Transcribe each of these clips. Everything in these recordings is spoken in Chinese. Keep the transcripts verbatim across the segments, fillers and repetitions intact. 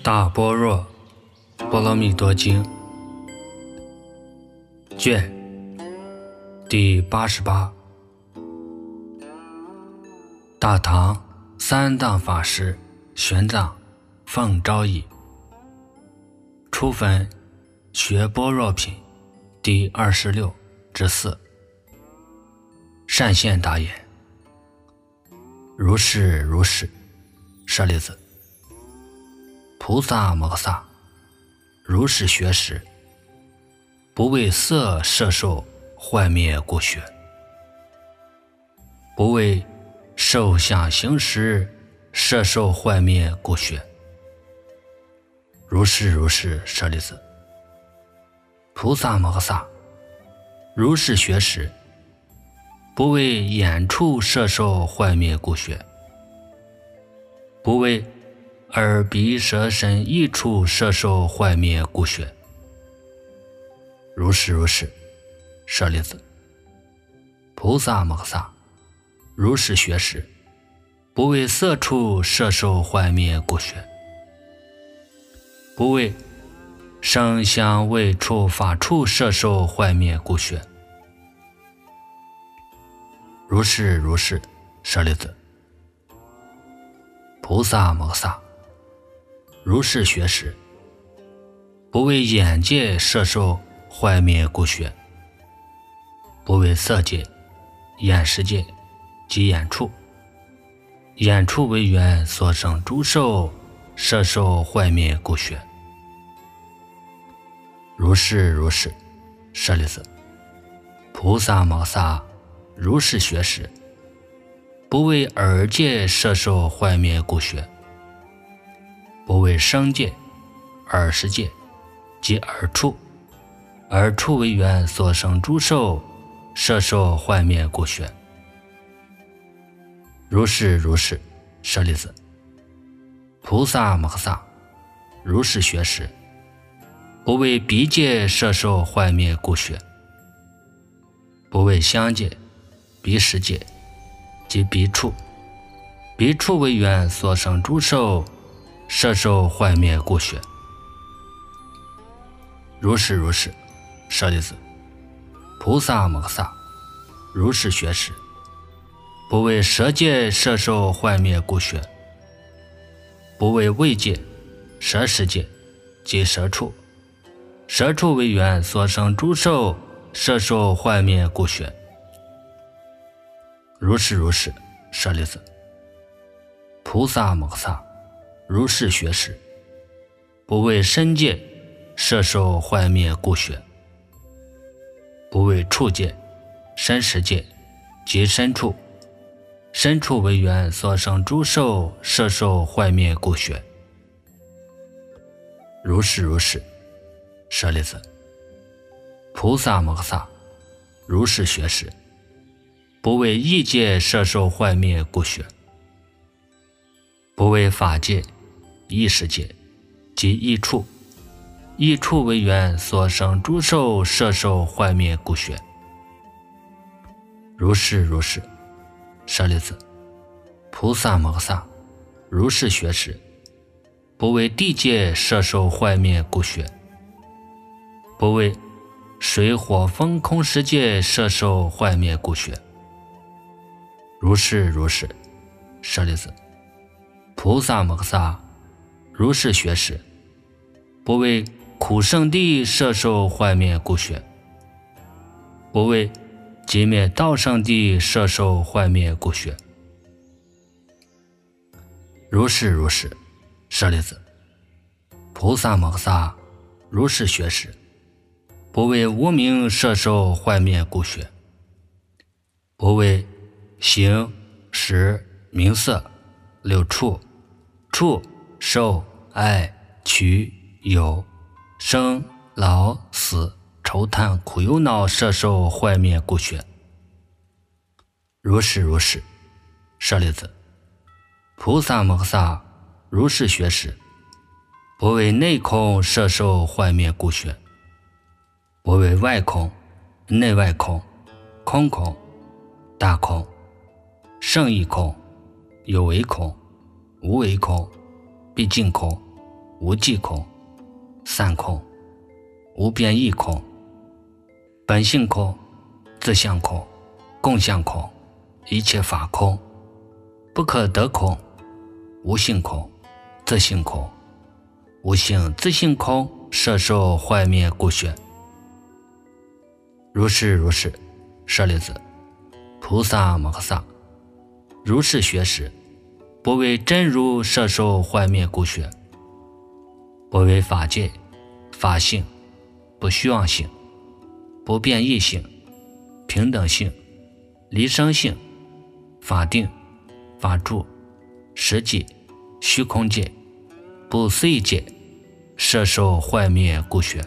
大般若波罗蜜多经卷第八十八，大唐三藏法师玄奘奉诏译，初分学般若品第二十六之四。善现大言：如是如是，舍利子，菩萨摩诃萨如是学时，不为色摄受坏灭故学，不为受想行识摄受坏灭故学。如是如是，舍利子，菩萨摩诃萨如是学时，不为眼处摄受坏灭故学，不为耳鼻舌身意处摄受坏灭故学。如是如是，舍利子，菩萨摩诃萨如是学时，不为色处摄受坏灭故学，不为声香味触法处摄受坏灭故学。如是如是，舍利子，菩萨摩诃萨如是学时，不为眼界摄受坏灭故学，不为色界、眼识界及眼处，眼处为缘所生诸受摄受坏灭故学。如是如是，舍利子，菩萨摩诃萨如是学时，不为耳界摄受坏灭故学，不为声界、耳识界及耳处，耳处为缘所生诸受摄受坏灭故学。如是如是，舍利子，菩萨摩诃萨如是学时，不为鼻界摄受坏灭故学，不为香界、鼻识界及鼻处，鼻处为缘所生诸受摄受坏灭故学。如是如是，舍利子，菩萨摩诃萨如是学时，不为舌界摄受坏灭故学，不为味界、舌识界及舌处，舌处为缘所生诸受摄受坏灭故学。如是如是，舍利子，菩萨摩诃萨如是学时，不为身界摄受坏灭故学，不为触界、身识界及身处，身处为缘所生诸受摄受坏灭故学。如是如是，舍利子，菩萨摩诃萨如是学时，不为意界摄受坏灭故学，不为法界、意识界及意处，意处为缘所生诸受摄受坏灭故学。如是如是，舍利子，菩萨摩诃萨如是学时，不为地界摄受坏灭故学，不为水火风空识界摄受坏灭故学。如是如是，舍利子，菩萨摩诃萨如是学时，不为苦圣地摄受坏灭故学，不为寂灭道圣地摄受坏灭故学。如是如是，舍利子，菩萨摩诃萨如是学时，不为无明摄受坏灭故学，不为形、识、名色、六处、触、受、爱、取、有、生、老、死、愁叹、苦忧恼摄受坏灭故学。如是如是，舍利子，菩萨摩诃萨如是学时，不为内空摄受坏灭故学，不为外空、内外空、空空、大空、圣义空、有为空、无为空、毕竟空、 无记空，散空，无变异空，本性空，自相空，共相空，一切法空，不可得空，无性空，自性空，无性自性空，摄受坏灭故学。如是如是，舍利子，菩萨摩诃萨如是学时，不为真如摄受坏灭故学，不为法界、法性、不虚妄性、不变异性、平等性、离生性、法定、法住、实际、虚空界、不思议界，摄受坏灭故学。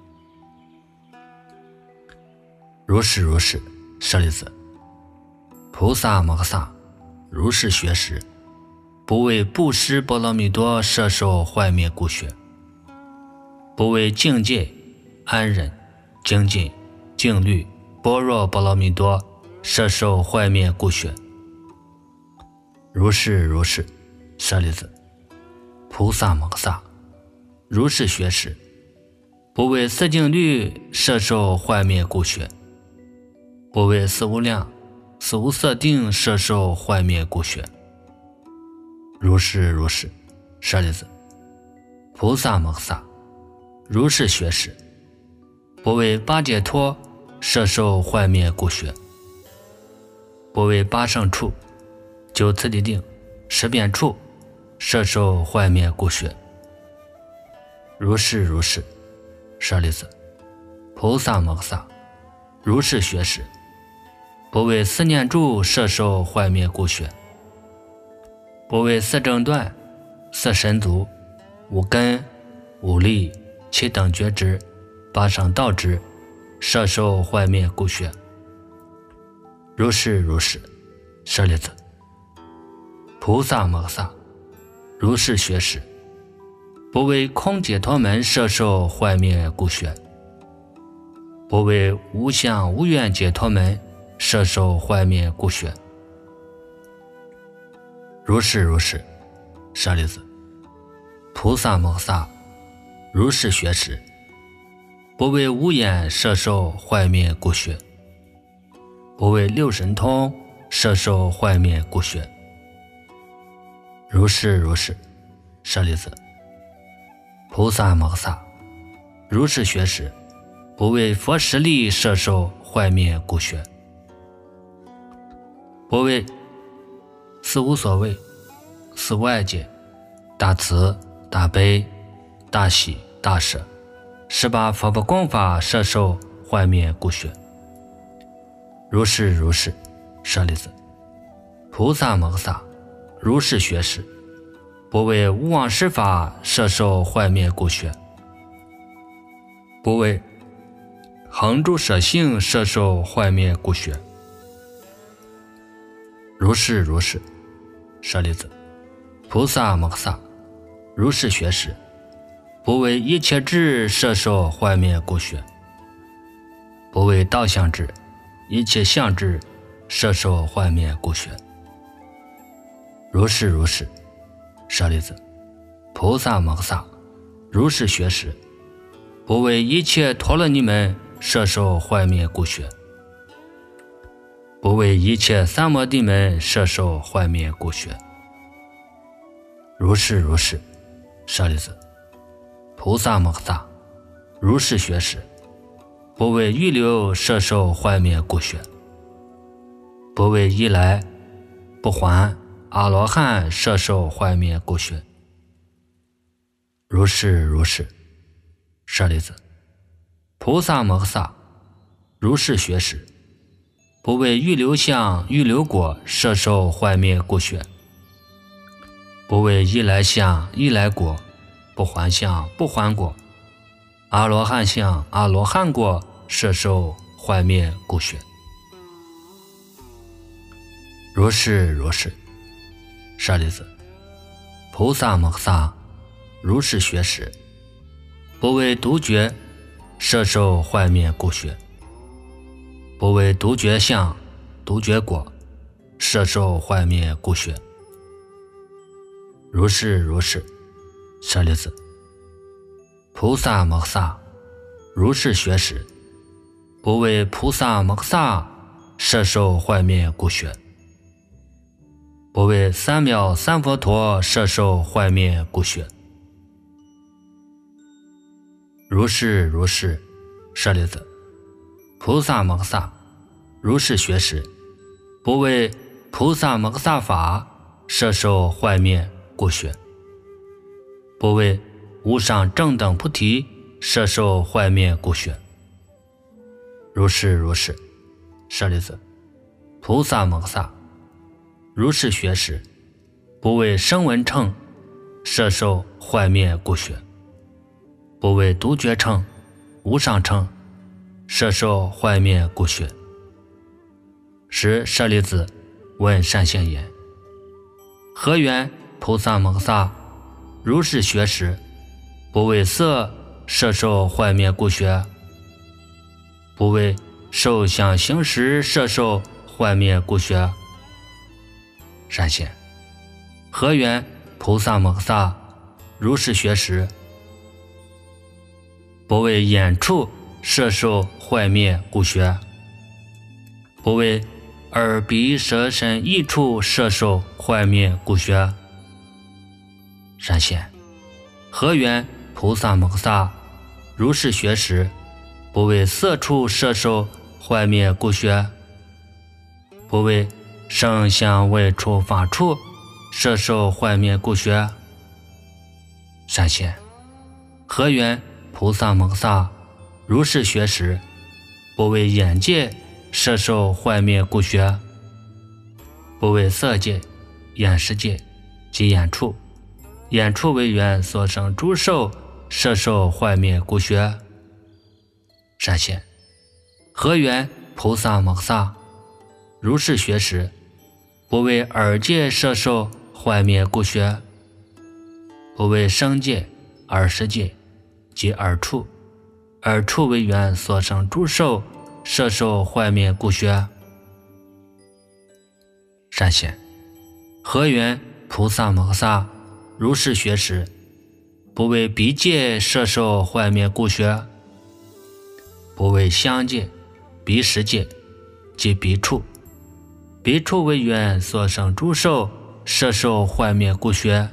如是如是，舍利子，菩萨摩诃萨如是学时，不为布施波罗蜜多摄受坏灭故学，不为境界、安忍、精进、静虑、般若波罗蜜多摄受坏灭故学。如是如是，舍利子，菩萨摩诃萨如是学时，不为色净律摄受坏灭故学，不为四无量、四无色定摄受坏灭故学。如是如是，舍利子，菩萨摩诃萨如是学时，不为八解脱摄受坏灭故学，不为八胜处、九次第定、十遍处摄受坏灭故学。如是如是，舍利子，菩萨摩诃萨如是学时，不为四念住摄受坏灭故学，不为四正断、四神足、五根、五力、七等觉支、八圣道支摄受坏灭故学。如是如是，舍利子，菩萨摩诃萨如是学时，不为空解脱门摄受坏灭故学，不为无相无愿解脱门摄受坏灭故学。如是如是，舍利子，菩萨摩诃萨如是学时，不为无眼摄受坏灭故学，不为六神通摄受坏灭故学。如是如是，舍利子，菩萨摩诃萨如是学时，不为佛实力摄受坏灭故学，不为四无所谓、四无碍界、大慈、大悲、大喜、大舍十八佛不共法摄受坏灭故学。如是如是，舍利子，菩萨摩诃萨如是学时，不为无妄施法摄受坏灭故学，不为恒住舍性摄受坏灭故学。如是如是，舍利子，菩萨摩诃萨如是学时，不为一切智摄受坏灭故学，不为道相智、一切相智摄受坏灭故学。如是如是，舍利子，菩萨摩诃萨如是学时，不为一切陀罗尼门摄受坏灭故学，不为一切三摩地门摄受坏灭故学。如是如是，舍利子，菩萨摩诃萨如是学时，不为预流摄受坏灭故学，不为依来不还阿罗汉摄受坏灭故学。如是如是，舍利子，菩萨摩诃萨如是学时，不为预流相预流果摄受坏灭故学，不为依来相依来果、不还相不还果、阿罗汉相阿罗汉果摄受坏灭故学。如是如是，舍利子，菩萨摩诃萨如是学时，不为独觉摄受坏灭故学，不为独觉相独觉果摄受坏灭故学。如是如是，舍利子， 菩萨摩萨，如是学时，不为菩萨摩萨摄受坏灭故学，不为三藐三佛陀摄受坏灭故学。如是如是，舍利子，菩萨摩萨，如是学时，不为菩萨摩萨法摄受坏灭故学，不为无上正等菩提摄受坏灭故学。如是如是，舍利子，菩萨摩萨，如是学时，不为声闻乘摄受坏灭故学，不为独觉乘、无上乘摄受坏灭故学。时舍利子问善现言：何缘菩萨摩萨如是学时，不为色摄受坏灭故学，不为受想行识摄受坏灭故学？善现，何缘菩萨摩萨如是学时，不为眼处摄受坏灭故学，不为耳鼻舌身意处摄受坏灭故学？善现，何缘菩萨摩萨如是学时，不为色处摄受坏灭故学，不为声香味触法处摄受坏灭故学？善现，何缘菩萨摩萨如是学时，不为眼界摄受坏灭故学，不为色界、眼识界及眼处、眼处为缘所生诸受摄受坏灭故学？善现，何缘菩萨摩萨如是学时，不为耳界摄受坏灭故学，不为声界、耳识界及耳处、耳处为缘所生诸受摄受坏灭故学？善现，何缘菩萨摩萨如是学时，不为鼻界摄受坏灭故学，不为香界、鼻识界及鼻处、鼻处为缘所生诸受摄受坏灭故学？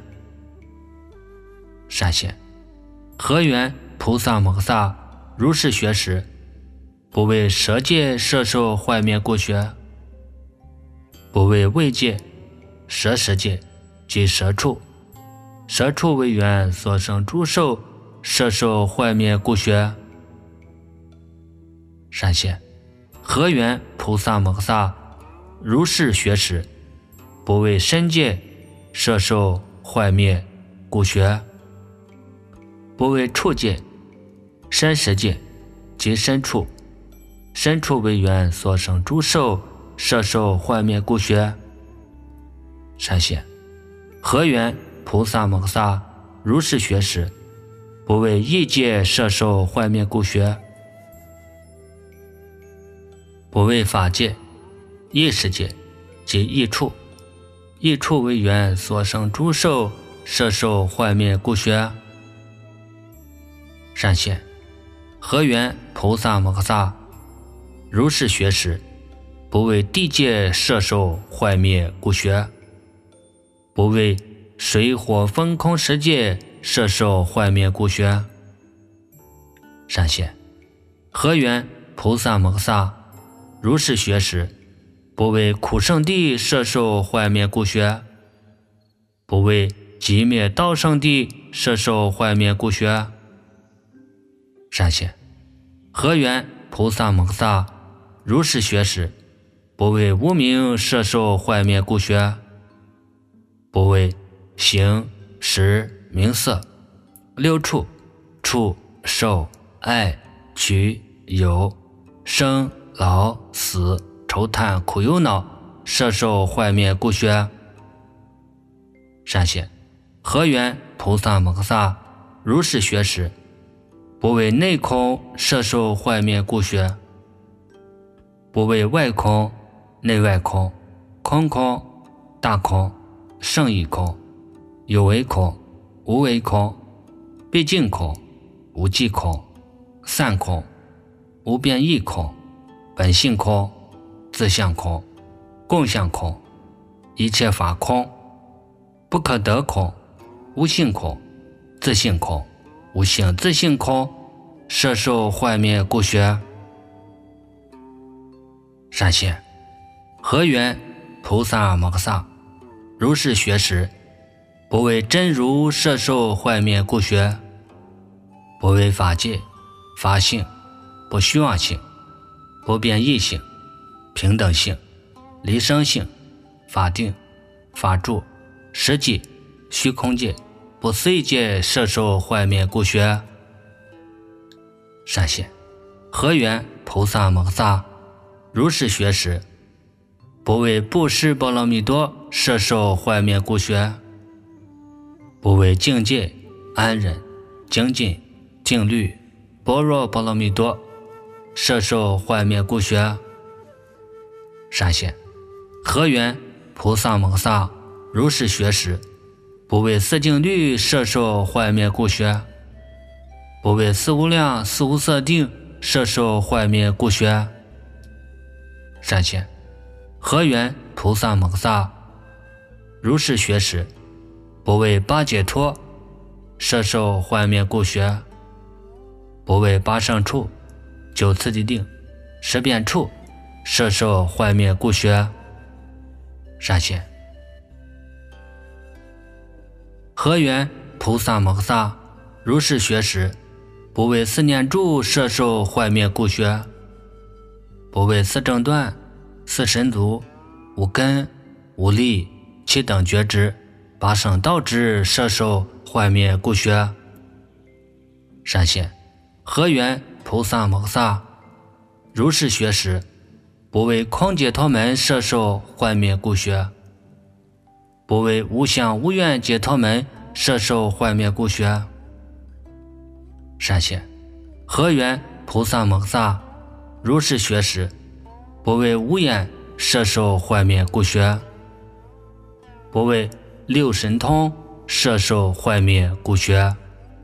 善现，何缘菩萨摩萨如是学时，不为舌界摄受坏灭故学，不为味界、舌识界及舌处、舌处为缘所生诸受摄受坏灭故学？善现，何缘菩萨摩萨如是学时，不为身界摄受坏灭故学，不为处界、身识界及身处、身处为缘所生诸受摄受坏灭故学？善现，何缘菩萨摩萨如是学时，不为意界摄受坏灭故学，不为法界、意识界及意处、意处为缘所生诸受摄受坏灭故学？善现，何缘菩萨摩萨如是学时，不为地界摄受坏灭故学，不为水火风空十界摄受坏灭故学？善现，何缘菩萨摩萨如是学时，不为苦圣地摄受坏灭故学，不为极灭道圣地摄受坏灭故学？善现，何缘菩萨摩萨如是学时，不为无明摄受坏灭故学，不为形、识、名色、六处、触、受、爱、取、有、生、老、死、愁叹、苦忧恼摄受坏灭故学？善现，何缘菩萨摩萨如是学时，不为内空摄受坏灭故学，不为外空、内外空、空空、大空、圣义空、有为空、无为空、毕竟空、 无记空、散空、无变异空、本性空、自相空、共相空、一切法空、不可得空、无性空、自性空、无性自性空、摄受坏灭故学。闪现河源菩萨摩诃萨如是学时，不为真如摄受坏灭故学，不为法界、法性、不虚妄性、不变异性、平等性、离生性、法定、法住、实际、虚空界、不思议界摄受坏灭故学。闪现河源菩萨摩诃萨如是学时，不为布施波罗蜜多摄受坏灭故学，不为境界、安忍、精进、静虑、般若波罗蜜多摄受坏灭故学。闪现河源菩萨摩诃萨如是学时，不为四静虑摄受坏灭故学，不为四无量四无色定摄受坏灭故学。闪现河源菩萨摩诃萨如是学时，不为八解脱摄受坏灭故学，不为八胜处、九次第定、十变处摄受坏灭故学。闪现河源菩萨摩诃萨如是学时，不为四念住摄受坏灭故学，不为四正断、四神足、五根、五力、七等觉知、八圣道之摄受坏灭故学。闪现河源菩萨摩诃萨如是学时，不为空解脱门摄受坏灭故学，不为无相无愿解脱门摄受坏灭故学。闪现河源菩萨摩诃萨如是学时，不为无眼摄受坏灭故学，不为六神通摄受坏灭故学。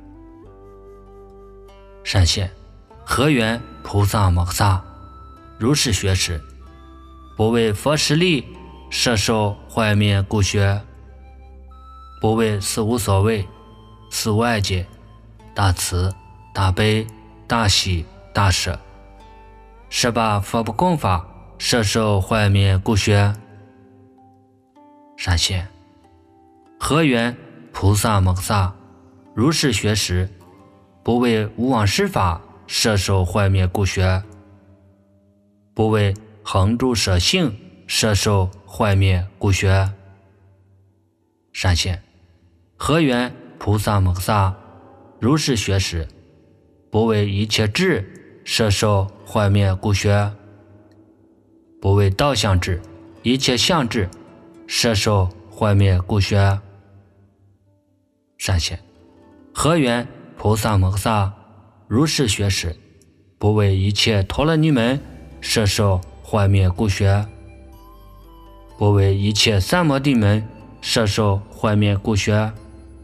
闪现河源菩萨摩诃萨如是学时，不为佛实力摄受坏灭故学，不为四无所谓、四无碍解、大慈、大悲、大喜、大舍、十八佛不共法摄受坏灭故学。闪现河源菩萨摩诃萨如是学时，不为无妄施法摄受坏灭故学，不为恒住舍性摄受坏灭故学。闪现河源菩萨摩诃萨如是学时，不为一切智摄受坏灭故学，不为道相智、一切相智摄受坏灭故学。闪现河源菩萨摩诃萨如是学时，不为一切陀罗尼门摄受坏灭故学，不为一切三摩地门摄受坏灭故学。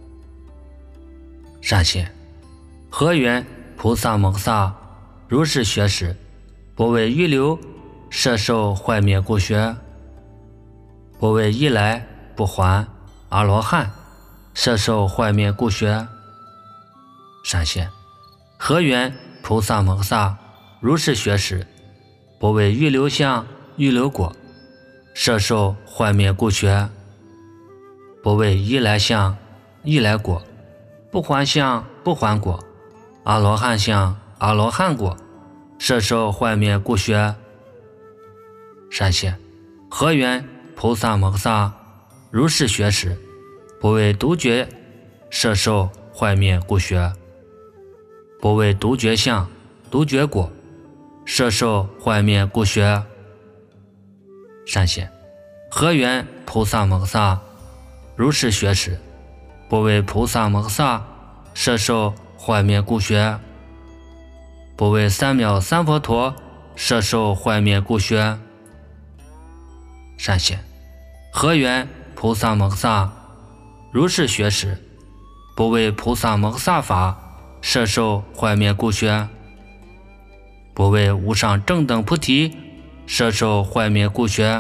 闪现河源菩萨摩诃萨如是学时，不为预流摄受坏灭故学，不为一来不还阿罗汉摄受坏灭故学。闪现河源菩萨摩诃萨如是学时，不为预流相、预流果摄受坏灭故学，不为一来相、一来果、不还相、不还果、阿罗汉相、阿罗汉果摄受坏灭故学。闪现河源菩萨摩诃萨如是学时，不为独觉摄受坏灭故学，不为独觉相、独觉果摄受坏灭故学。闪现河源菩萨摩诃萨如是学时，不为菩萨摩诃萨摄受坏灭故学，不为三藐三佛陀摄受坏灭故学。闪现河源菩萨摩诃萨如是学时，不为菩萨摩诃萨法摄受坏灭故学，不为无上正等菩提摄受坏灭故学。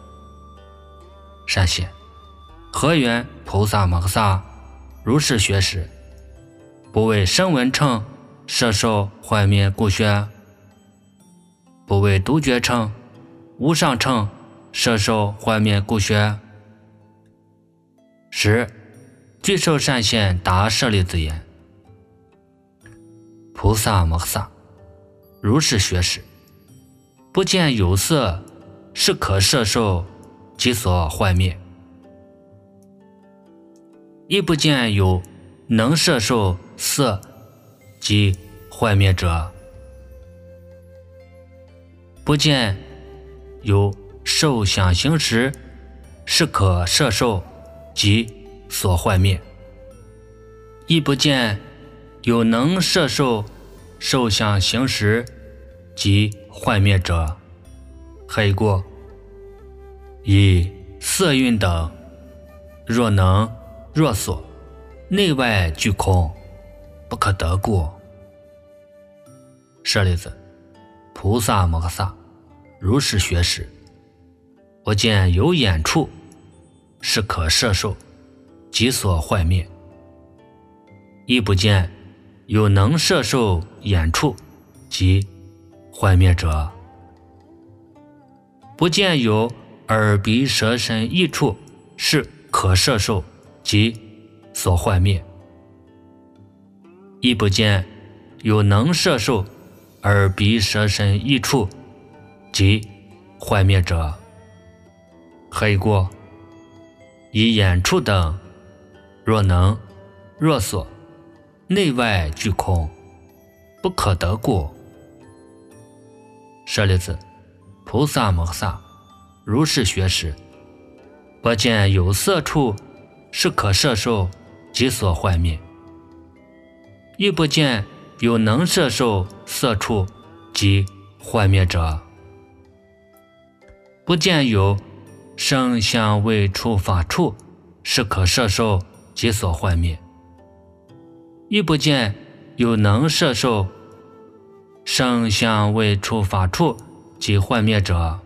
善显，何缘菩萨摩诃萨如是学时，不为声闻乘摄受坏灭故学，不为独觉乘、无上乘摄受坏灭故学。十，具受善现答舍利子言：菩萨摩诃萨如是学时，不见有色是可摄受即所坏灭，亦不见有能摄受色即坏灭者，不见有受想行识是可摄受即所坏灭，亦不见有能摄受受想行识即坏灭者。黑过以色蕴等，若能若所，内外俱空，不可得故。舍利子，菩萨摩诃萨如是学时，不见有眼处是可摄受即所坏灭，亦不见有能摄受眼处即坏灭者，不见有耳鼻舌身意处是可摄受即所坏灭，亦不见有能摄受耳鼻舌身意处即坏灭者。黑过以眼处等，若能若所，内外俱空，不可得故。舍利子，菩萨摩诃萨如是学时，不见有色处是可摄受即所坏灭，亦不见有能摄受色处即坏灭者，不见有声香味触法处是可摄受即所坏灭，亦不见有能摄受声香味触法处即坏灭者。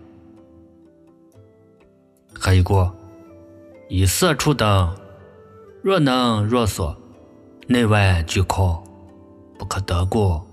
黑过以色处等，若能若所，内外俱空，不可得故。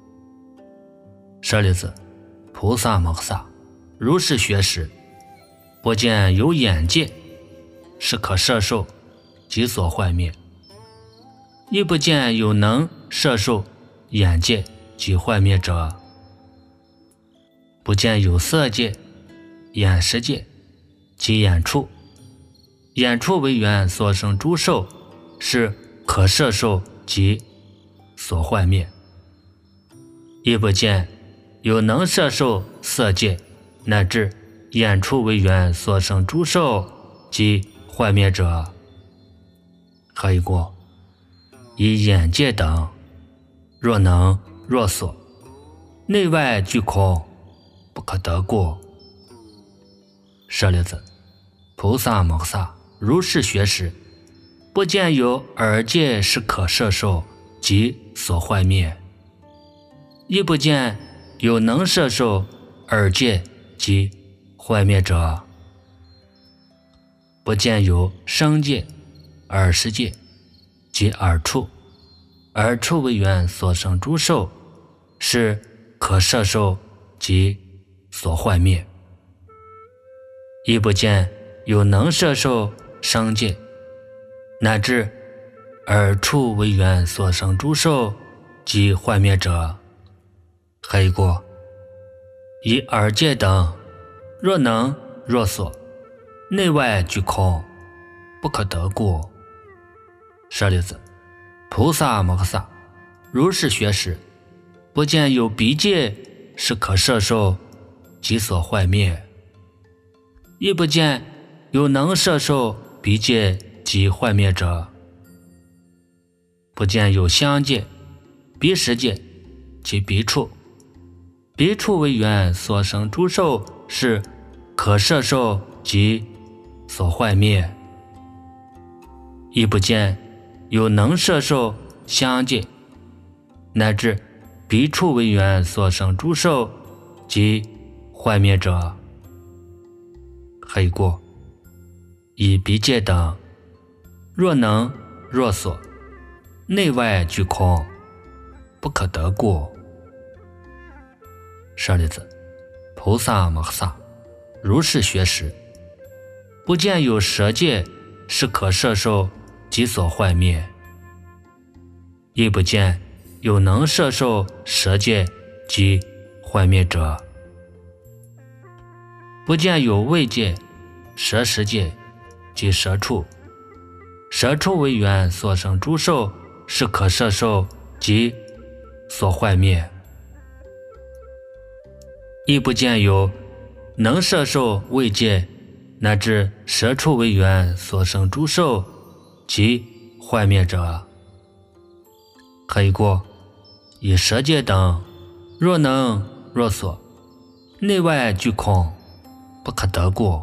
舍利子，菩萨摩诃萨如是学时，不见有眼界是可摄受即所坏灭，亦不见有能摄受眼界即坏灭者，不见有色界、眼识界及眼处，眼处为缘所生诸受是可摄受及所坏灭，亦不见有能摄受色界乃至眼处为缘所生诸受及坏灭者。黑过以眼界等，若能若所，内外俱空，不可得故。舍利子，菩萨摩诃萨如是学时，不见有耳界是可摄受及所坏灭，亦不见有能摄受耳界及坏灭者，不见有声界、耳识界及耳处，耳处为缘所生诸受是可摄受及所坏灭，亦不见有能摄受声界乃至耳处为缘所生诸受及坏灭者。黑过以耳界等，若能若所，内外俱空，不可得故。舍利子，菩萨摩诃萨如是学时，不见有鼻界是可摄受即所坏灭，亦不见有能摄受鼻界及坏灭者，不见有香界、鼻识界及鼻处，鼻处为缘所生诸受是可摄受及所坏灭，亦不见有能摄受香界、 乃至彼处为缘所生诸受及坏灭者，黑过。以彼界等，若能若所，内外俱空，不可得故。舍利子，菩萨摩诃萨如是学时，不见有舍界是可摄受及所坏灭，亦不见有能摄受舍界及坏灭者。不见有位界、舍食界及舍处，舍处为缘所生诸受是可摄受及所坏灭，亦不见有能摄受位界乃至舍处为缘所生诸受及坏灭者。黑过。以舍界等，若能若所，内外俱空，不可得故。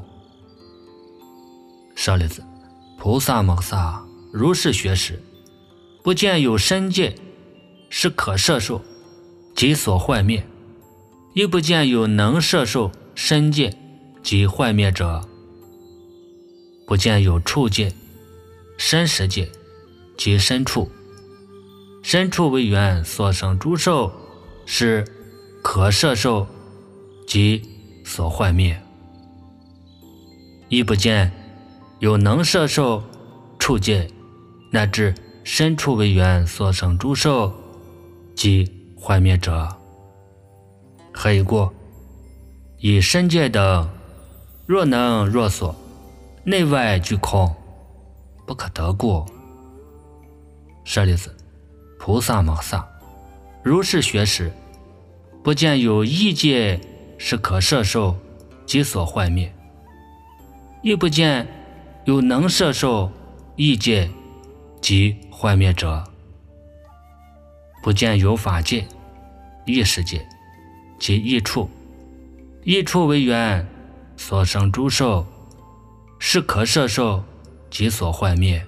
舍利子，菩萨摩诃萨如是学时，不见有身界是可摄受及所坏灭，亦不见有能摄受身界及坏灭者。不见有处界、身识界及身处，身处为缘所生诸受是可摄受及所坏灭，亦不见有能摄受处界乃至身处为缘所生诸受及坏灭者。黑过。以身界等，若能若所，内外俱空，不可得故。舍利子，菩萨摩诃萨如是学时，不见有异界是可摄受及所坏灭，亦不见有能摄受异界及坏灭者。不见有法界、异识界及异处，异处为缘所生诸受是可摄受及所坏灭，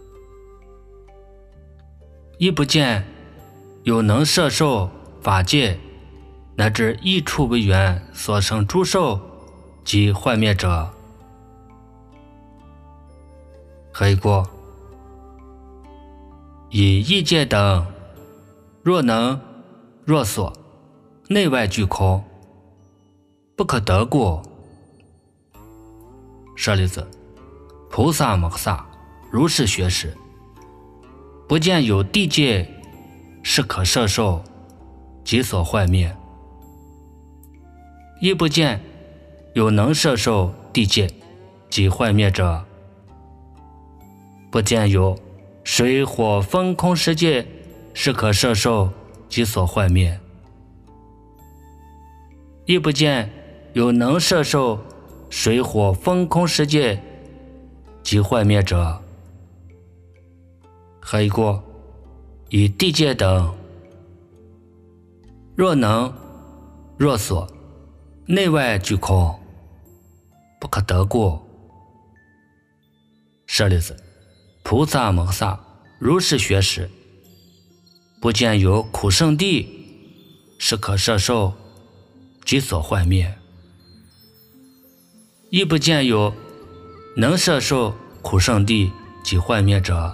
亦不见有能摄受法界乃至异处为缘所生诸受及坏灭者。黑过。以异界等，若能若所，内外俱空，不可得故。舍利子，菩萨摩诃萨如是学时，不见有地界是可摄受及所坏灭，亦不见有能摄受地界及坏灭者。不见有水火风空世界是可摄受及所坏灭，亦不见有能摄受水火风空世界及坏灭者。黑过。以地界等，若能若所，内外俱空，不可得故。舍利子，菩萨摩诃萨如是学时，不见有苦圣地是可摄受及所坏灭，亦不见有能摄受苦圣地及坏灭者。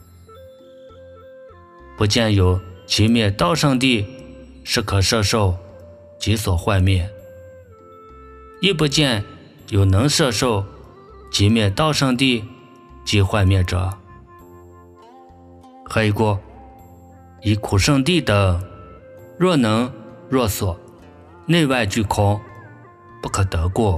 不见有极灭道圣地是可摄受及所坏灭，亦不见有能摄受极灭道圣地及坏灭者。黑过。以苦圣地等，若能若所，内外俱空，不可得故。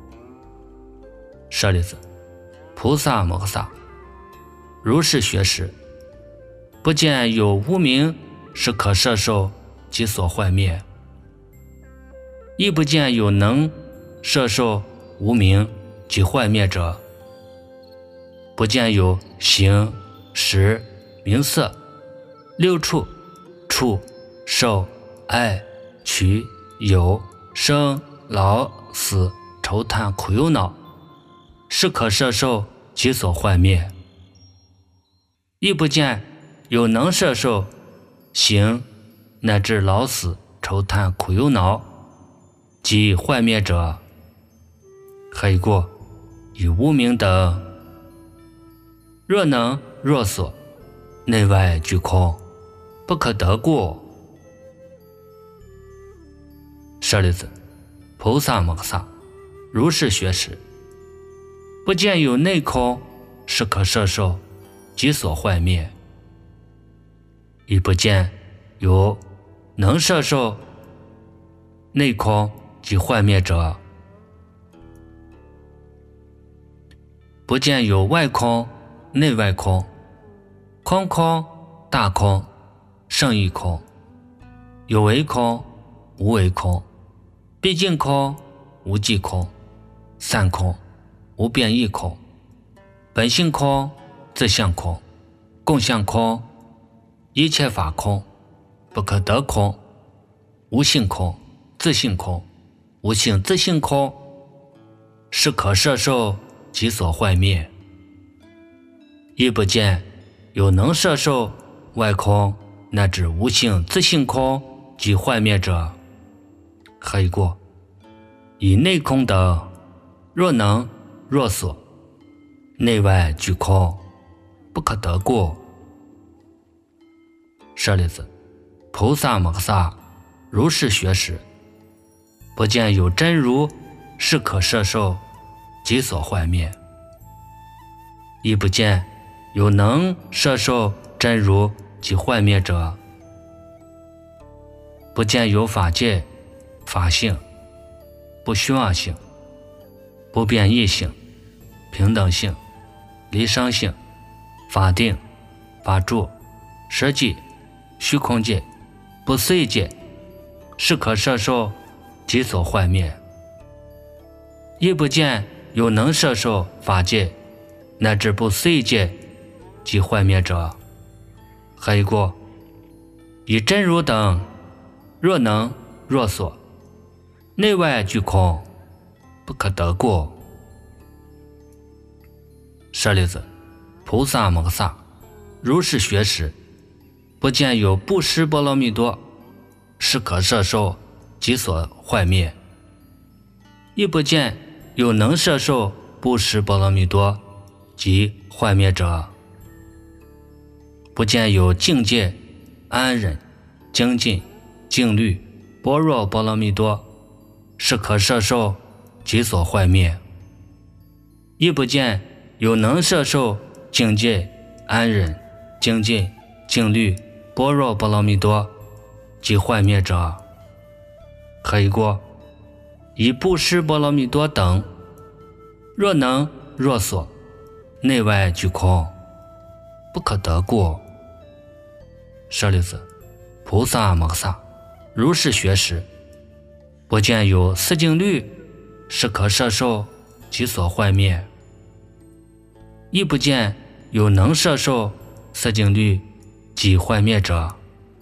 舍利子，菩萨摩诃萨如是学时，不见有无明是可摄受及所坏灭，亦不见有能摄受无明及坏灭者。不见有形、识、名色、六处、触、受、爱、取、有、生、老、死、愁叹、苦忧恼是可摄受及所坏灭，亦不见有能摄受形、 乃至老死愁叹苦忧恼，即坏灭者，黑过以无明等。若能若所，内外俱空，不可得过。舍利子，菩萨摩诃萨如是学时，不见有内空是可摄受，即所坏灭；亦不见有能摄受内空即坏灭者。不见有外空、内外空、空空、大空、胜义空、有为空、无为空、毕竟空、无际空、散空、无变异空、本性空、自相空、共相空、一切法空、不可得空、无性空、自性空、无性自性空，是可摄受即所坏灭。亦不见有能摄受外空乃至无性自性空即坏灭者。黑过以内空等，若能若所，内外俱空，不可得过。舍利子，菩萨摩诃萨如是学时，不见有真如是可摄受即所坏灭，亦不见有能摄受真如即坏灭者。不见有法界、法性、不虚妄性、不变异性、平等性、离生性、法定、法住、实际、虚空界、不随界是可摄受即所坏灭，亦不见有能摄受法界乃至不随界即坏灭者。黑过以真如等，若能若所，内外俱空，不可得过。舍利子，菩萨摩诃萨如是学时，不见有布施波罗蜜多是可摄受即所坏灭，亦不见有能摄受布施波罗蜜多即坏灭者。不见有境界、安忍、精进、静虑、般若波罗蜜多是可摄受即所坏灭，亦不见有能摄受境界、安忍、精进、静虑、般若波罗蜜多即坏灭者。黑过以布施波罗蜜多等，若能若所，内外俱空，不可得过。舍利子，菩萨摩诃萨如是学时，不见有四净律是可摄受即所坏灭，亦不见有能摄受四净律即坏灭者。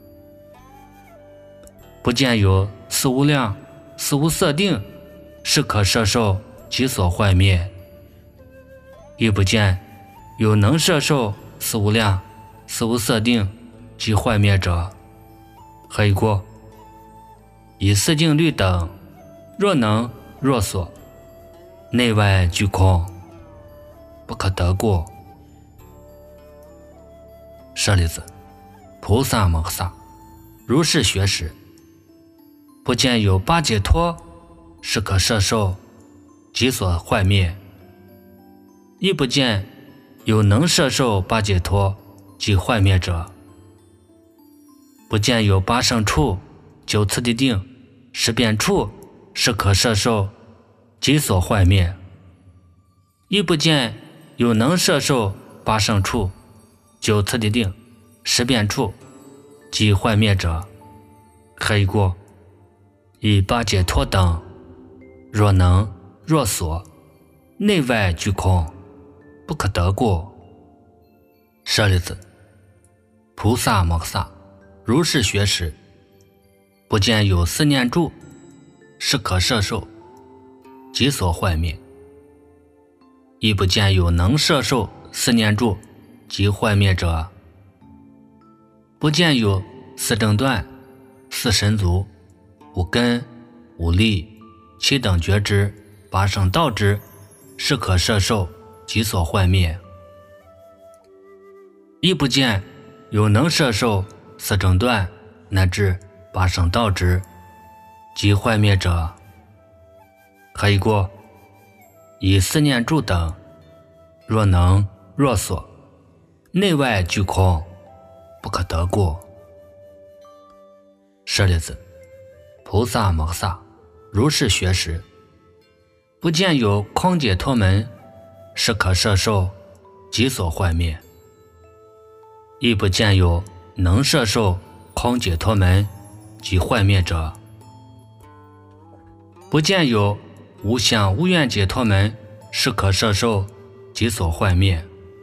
不见有四无量、四无色定是可摄受即所坏灭，亦不见有能摄受四无量、四无色定即坏灭者。黑过以四净律等，若能若所，内外俱空，不可得过。舍利子，菩萨摩诃萨如是学时，不见有八解脱是可摄受即所坏灭，亦不见有能摄受八解脱即坏灭者。不见有八胜处、九次第定、十变处是可摄受即所坏灭，亦不见有能摄受八胜处、九次第定、十变处即坏灭者。黑过以八解脱等，若能若所，内外俱空，不可得过。舍利子，菩萨摩诃萨如是学时，不见有四念住是可摄受即所坏灭，亦不见有能摄受四念住即坏灭者。不见有四正断、 四神足，五根，五力，七等觉知，八圣道知，是可摄受，即所坏灭。亦不见有能摄受四正断乃至八圣道知，即坏灭者。何以故？以四念住等，若能若所，内外俱空，不可得故。舍利子，菩萨摩萨如是学时，不见有空解脱门，是可摄受，即所坏灭。亦不见有能摄受空解脱门，即坏灭者。不见有无相无愿解脱门，是可摄受，即所坏灭。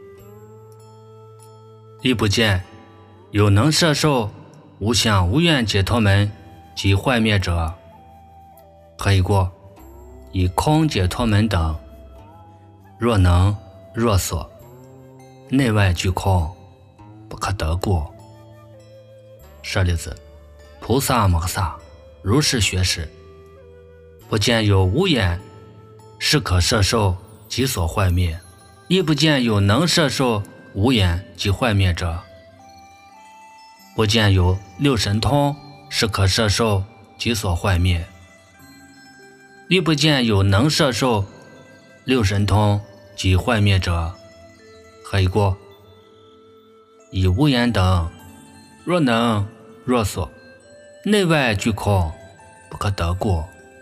亦不见有能摄受无相无愿解脱门，即坏灭者。何以故？以空解脱门等，若能若所，内外俱空，不可得故。舍利子，菩萨摩萨如是学时，不见有无眼，是可摄受，即所坏灭。亦不见有能摄受无眼即坏灭者。不见有六神通，是可摄受，即所坏灭。亦不见有能摄受六神通即坏灭者。何以故？以无眼等，若能若所，内外俱空，不可得故。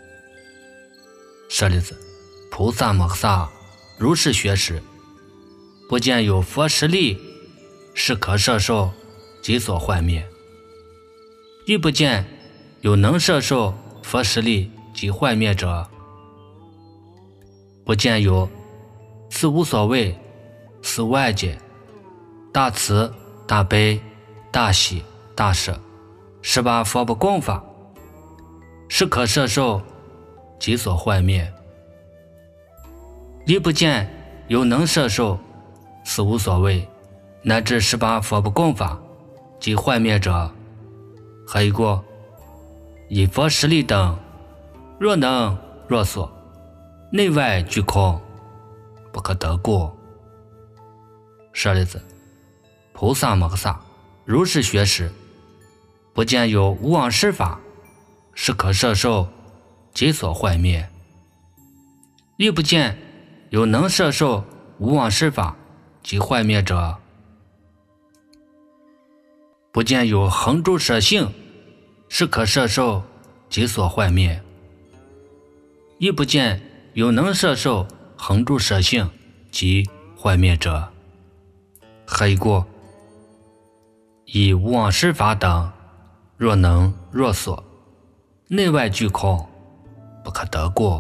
舍利子，菩萨摩萨如是学时，不见有佛实力，是可摄受，即所坏灭。亦不见有能摄受佛实力即坏灭者。不见有四无所谓，四外界，大慈大悲大喜大舍，十八佛不共法，是可摄受，即所坏灭。亦不见有能摄受四无所谓乃至十八佛不共法即坏灭者。何以故？以佛实力等，若能若所，内外俱空，不可得故。舍利子，菩萨摩萨如是学时，不见有无妄施法，是可摄受，即所坏灭。亦不见有能摄受无妄施法即坏灭者。不见有恒住舍性，是可摄受，即所坏灭。亦不见有能摄受恒住舍性即坏灭者。何以故？以无妄施法等，若能若所，内外俱空，不可得故。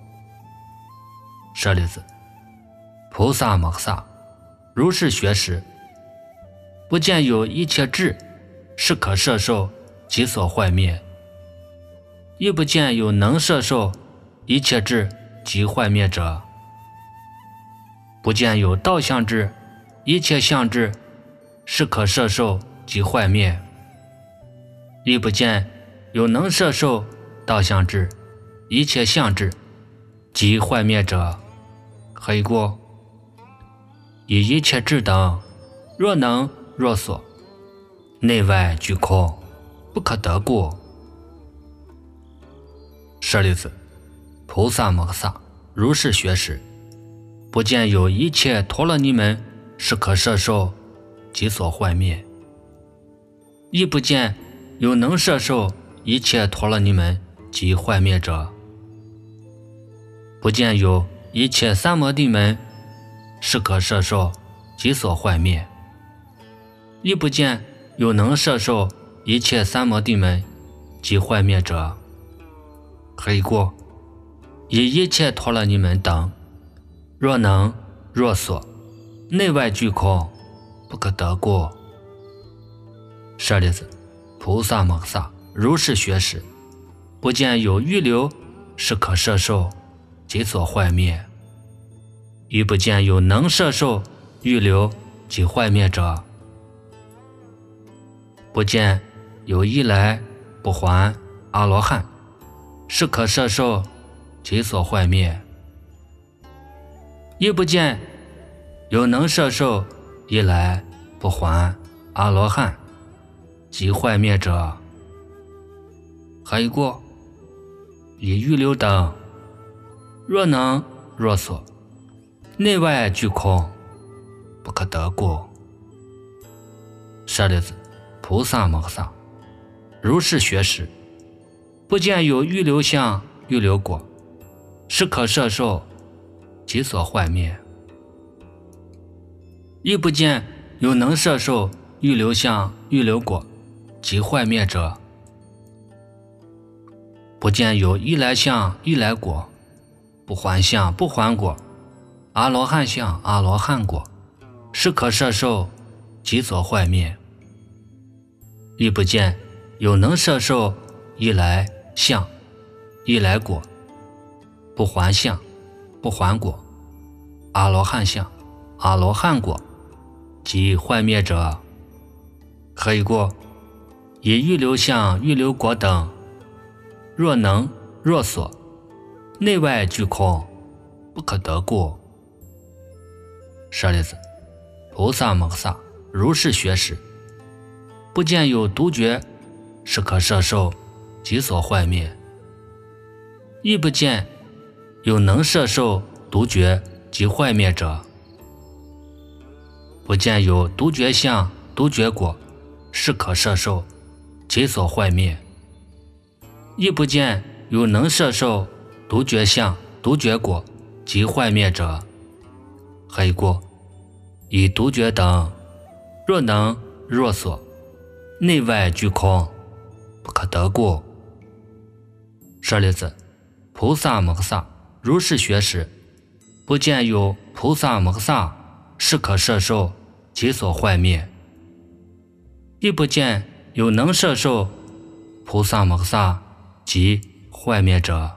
舍利子，菩萨摩萨如是学时，不见有一切智，是可摄受，即所坏灭。亦不见有能摄受一切智即坏灭者。不见有道相智，一切相智，是可摄受即坏灭。亦不见有能摄受道相智，一切相智即坏灭者。何以故？以一切智等，若能若所，内外俱空，不可得故。舍利子，菩萨摩萨如是学时，不见有一切陀罗尼门，是可摄受，即所坏灭。亦不见有能摄受一切陀罗尼门即坏灭者。不见有一切三摩地门，是可摄受，即所坏灭。亦不见有能摄受一切三摩地门即坏灭者。何以故？以一切陀罗尼门等，若能若所，内外俱空，不可得故。舍利子，菩萨摩萨如是学时，不见有预流，是可摄受，即所坏灭。亦不见有能摄受预流即坏灭者。不见有一来不还阿罗汉，是可摄受其所坏灭。亦不见有能摄受一来不还阿罗汉即坏灭者。何以故？以预流等若能若所，内外俱空，不可得故。舍利子，菩萨摩诃萨如是学时，不见有预流相、预流果，是可摄受其所坏灭。亦不见有能摄受预流相、预流果即坏灭者。不见有一来相、一来果，不还相、不还果，阿罗汉相、阿罗汉果，是可摄受其所坏灭。亦不见有能摄受一来相、一来果，不还相、不还果，阿罗汉相、阿罗汉果即坏灭者。何以故？以预流相、预流果等若能若所，内外俱空，不可得故。舍利子，菩萨摩诃萨如是学时，不见有独觉是可摄受其所坏灭，亦不见有能摄受独觉及坏灭者。不见有独觉相、独觉果是可摄受其所坏灭，亦不见有能摄受独觉相、独觉果及坏灭者。何以故？以独觉等若能若所，内外俱空，不可得故。舍利子，菩萨摩诃萨如是学时，不见有菩萨摩诃萨是可摄受其所坏灭，亦不见有能摄受菩萨摩诃萨及坏灭者。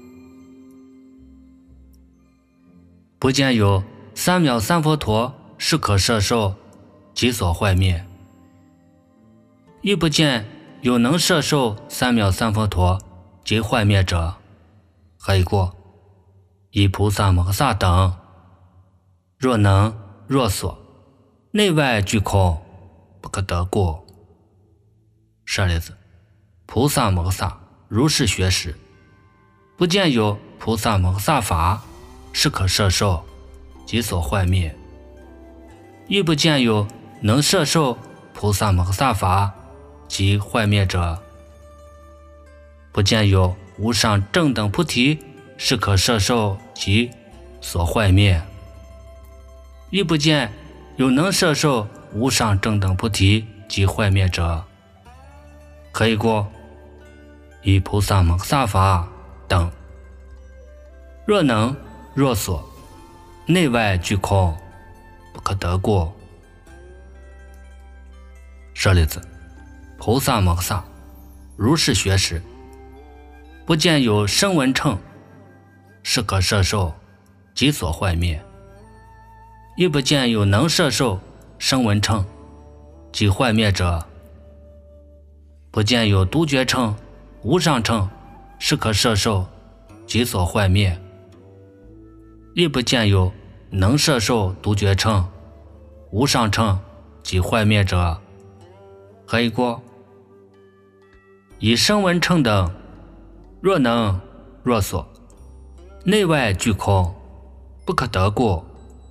不见有三藐三佛陀是可摄受其所坏灭，亦不见有能摄受三藐三佛陀及坏灭者。何以故？以菩萨摩诃萨等若能若所，内外俱空，不可得故。舍利子，菩萨摩诃萨如是学时，不见有菩萨摩诃萨法是可摄受其所坏灭，亦不见有能摄受菩萨摩诃萨法及坏灭者。不见有无上正等菩提是可摄受其所坏灭，亦不见有能摄受无上正等菩提及坏灭者。何以故？以菩萨摩诃萨法等若能若所，内外俱空，不可得故。舍利子，菩萨摩诃萨如是学时，不见有声闻乘是可摄受其所坏灭，亦不见有能摄受声闻乘及坏灭者。不见有独觉乘、无上乘是可摄受其所坏灭，亦不见有能摄受独觉乘、无上乘及坏灭者。何以故？以声闻乘等若能若所，内外俱空，不可得故。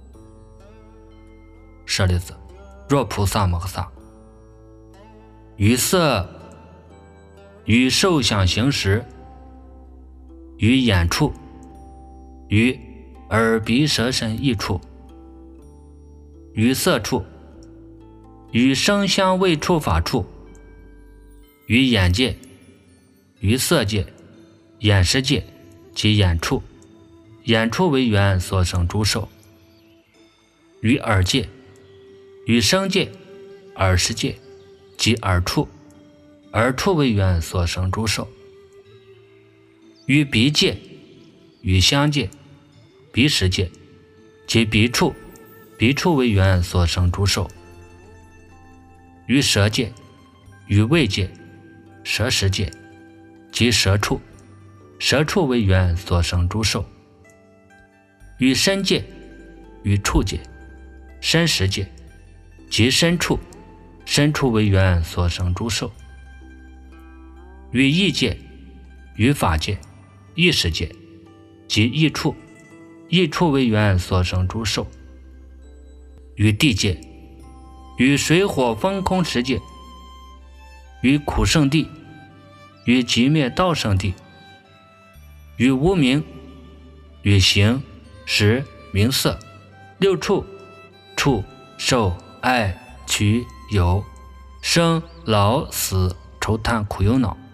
舍利子，若菩萨摩诃萨于色于受想行识，于眼处，于耳鼻舌身意处，于色处，于声香味触法处，于眼界，于色界、眼识界及眼处，眼处为缘所生诸受，于耳界，于声界、耳识界及耳处，耳处为缘所生诸受，于鼻界，于香界、鼻识界及鼻处，鼻处为缘所生诸受，于舌界，于味界、 舍十界，即舍处，舍处为缘所生诸受。于身界，于处界，身十界，即身处，身处为缘所生诸受。于意界，于法界，意识界，即意处，意处为缘所生诸受。于地界，于水火风空十界，于苦圣地，于寂灭道圣地，于无明，于形识名色六处触受爱取有生老死愁叹苦忧恼。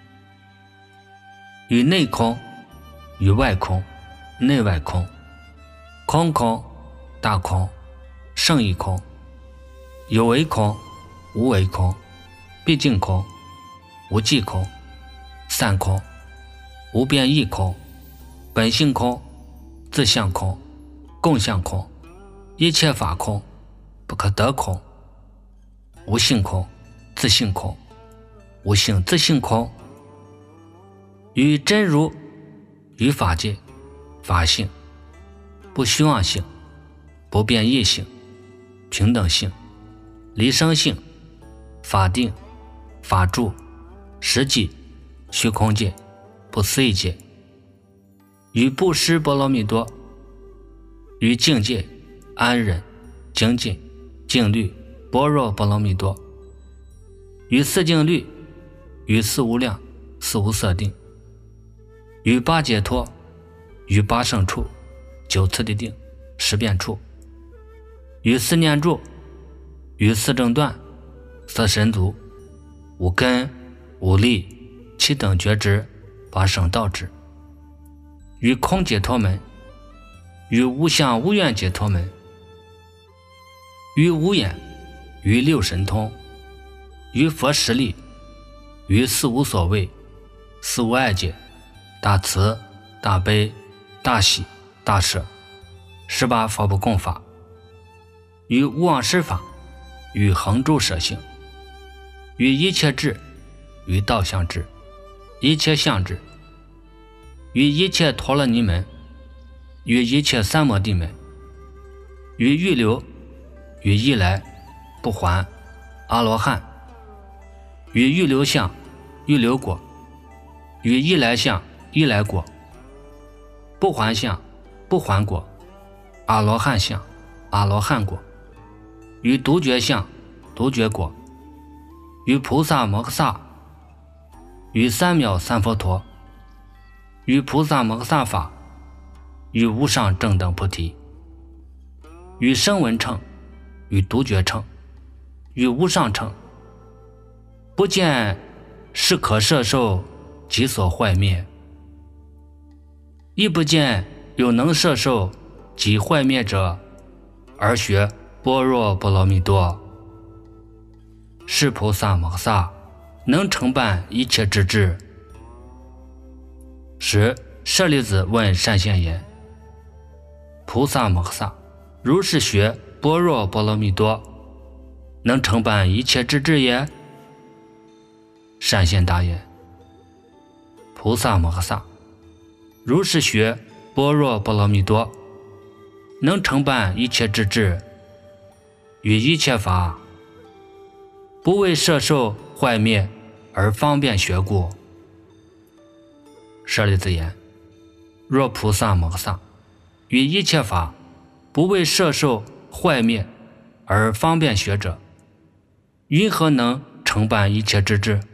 于内空，于外空，内外空，空空大空，圣义空，有为空，无为空，毕竟空，无际空，散空，无变异空，本性空，自相空，共相空，一切法空，不可得空，无性空，自性空，无性自性空。于真如，于法界，法性，不虚妄性，不变异性，平等性，离生性，法定，法住，实际，虚空界，不思议界。于布施波罗蜜多，于境界，安忍，精进，静虑，般若波罗蜜多。于四静虑，于四无量，四无色定，于八解脱，于八胜处，九次第定，十变处，于四念住，于四正断，色神足，五根，五力，七等觉知，八圣道智。于空解脱门，于无相无愿解脱门，于无眼，于六神通，于佛实力，于四无所谓，四无碍界，大慈大悲大喜大舍，十八佛不共法，于无妄施法，于恒住舍性，于一切智，于道相智，一切相智，于一切陀罗尼门，于一切三摩地门，于预流，于一来不还阿罗汉，于预流相，预流果，于一来相，一来果，不还相，不还果，阿罗汉相，阿罗汉果，于独觉相，独觉果，于菩萨摩诃萨，于三藐三佛陀，于菩萨摩诃萨法，于无上正等菩提，于声闻乘，于独觉乘，于无上乘，不见是可摄受即所坏灭，亦不见有能摄受即坏灭者，而学般若波罗蜜多。是菩萨摩诃萨能承办一切之智。十舍利子问善现言：菩萨摩诃萨，如是学般若波罗蜜多，能承办一切之智也？善现答言：菩萨摩诃萨，如是学般若波罗蜜多，能承办一切之智，与一切法，不为摄受坏灭而方便学故。舍利子言：若菩萨摩诃萨与一切法不为摄受坏灭而方便学者，云何能承办一切之智？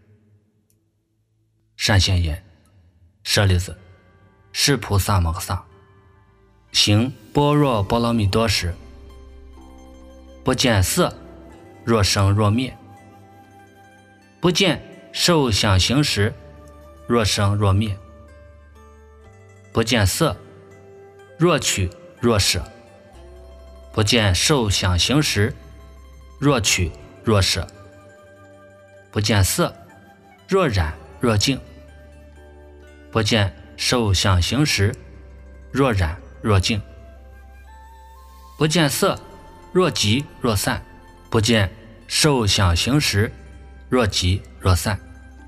善现言：舍利子，是菩萨摩诃萨行般若波罗蜜多时，不见色若生若灭，不见受想行识若生若灭，不见色若取若舍，不见受想行识若取若舍，不见色若染若净，不见受想行识若染若净，不见色若集若散，不见受想行识若集若散，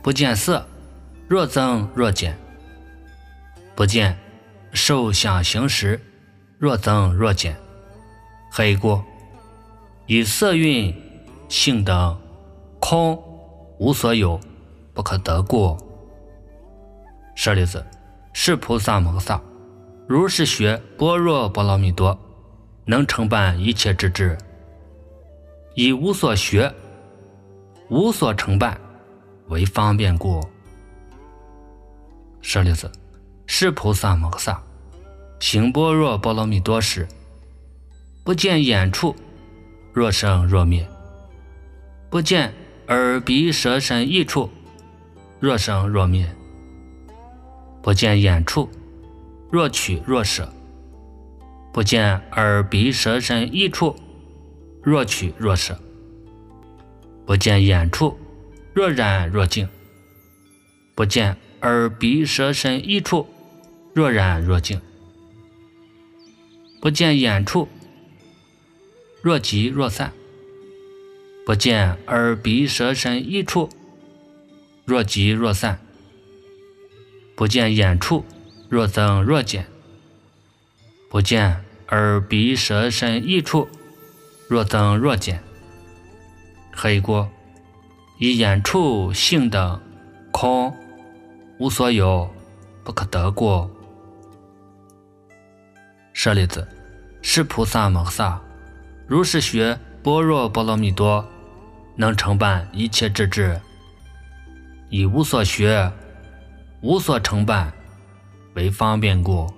不见色，若增若减；不见受想行识，若增若减。何以故？以色蕴性等空无所有，不可得故。舍利子，是菩萨摩诃萨，如是学般若波罗蜜多，能承办一切之智，以无所学无所承办为方便故。舍利子，是菩萨摩诃萨行般若波罗蜜多时，不见眼处若生若灭，不见耳鼻舌身意处若生若灭，不见眼处若取若舍，不见耳鼻舌身意处若取若舍，不见眼处若染若净，不见耳鼻舌身意处若染若净，不见眼处若即若散，不见耳鼻舌身意处若即若散，不见眼处若增若减，不见耳鼻舌身意处若增若减。何以故？以眼处性等空无所有，不可得故。舍利子，是菩萨摩诃萨如是学般若波罗蜜多，能承办一切之智，以无所学无所承办为方便故。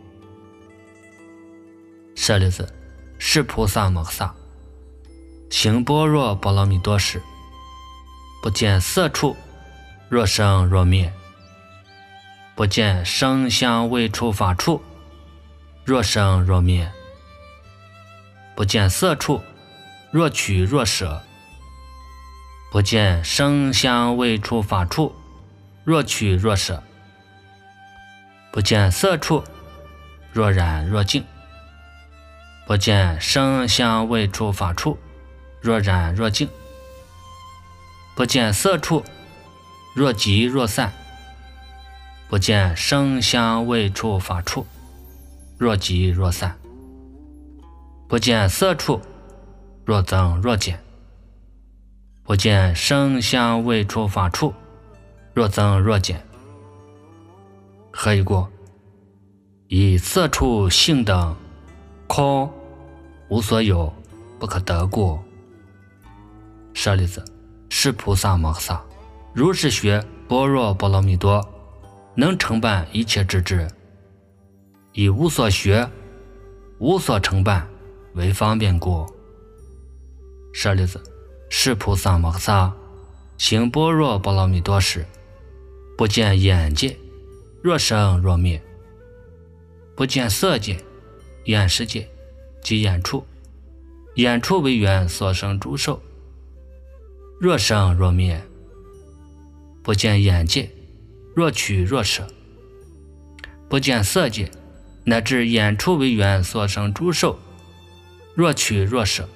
舍利子，是菩萨摩诃萨行般若波罗蜜多时，不见色处若生若灭，不见声香味触法处若生若灭，不见色处若取若舍，不见声香味触法处若取若舍，不见色处若染若净，不见声香味触法处若染若净，不见色处若即若散，不见声香味触法处若即若散，不见色处若增若减，不见声香味触法处若增若减。何以故？以色处性等空无所有，不可得故。舍利子，是菩萨摩诃萨如是学般若波罗蜜多，能承办一切之智，以无所学无所承办为方便故。舍利子，是菩萨摩诃萨行般若波罗蜜多时，不见眼界若生若灭，不见色界、眼识界及眼处，眼处为缘所生诸受若生若灭，不见眼界若取若舍，不见色界乃至眼处为缘所生诸受若取若舍，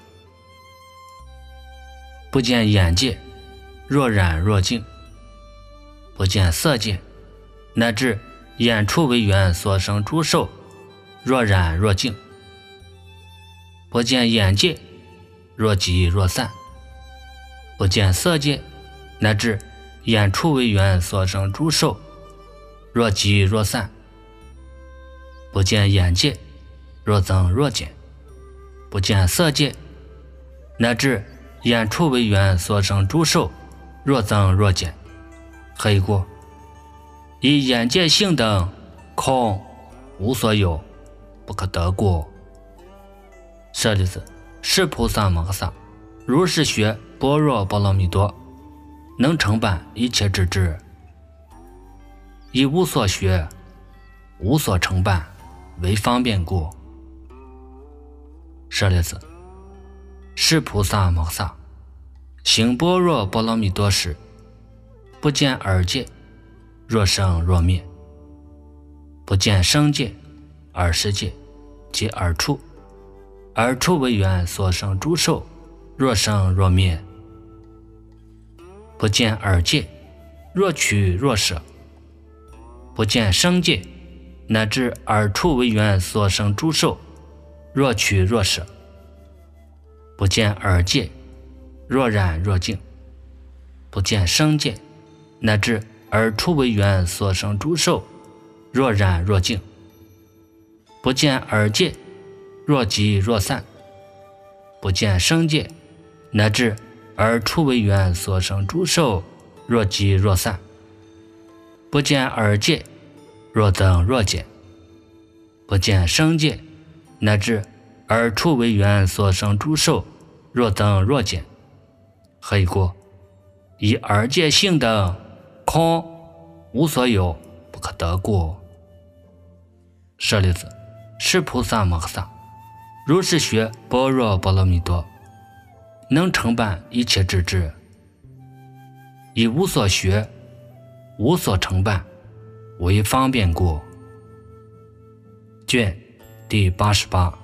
不见眼界若染若净，不见色界乃至眼处为缘所生诸受若染若净，不见眼界若即若散，不见色界乃至眼处为缘所生诸受若即若散，不见眼界若增若减，不见色界乃至眼处为缘所生诸受若增若减。何以故？以眼界性等空无所有，不可得故。舍利子，是菩萨摩诃萨如是学般若波罗蜜多，能承办一切之智，以无所学无所承办为方便故。舍利子，是菩萨摩诃萨行般若波罗蜜多时，不见耳界若生若灭，不见声界、耳识界及耳处，耳处为缘所生诸受若生若灭，不见耳界若取若舍，不见生界，乃至耳触为缘所生诸受，若取若舍，不见耳界，若染若净，不见生界，乃至耳触为缘所生诸受，若染若净，不见耳界，若即若散，不见生界，乃至耳触为缘所生诸受，若即若散，不见耳界，若增若减，不见生界，乃至耳触为缘所生诸受，若增若减。何以故？以耳界性等空无所有，不可得故。舍利子，是菩萨摩诃萨，如是学般若波罗蜜多，能承办一切智智，以无所学，无所承办，为方便故。卷第八十八。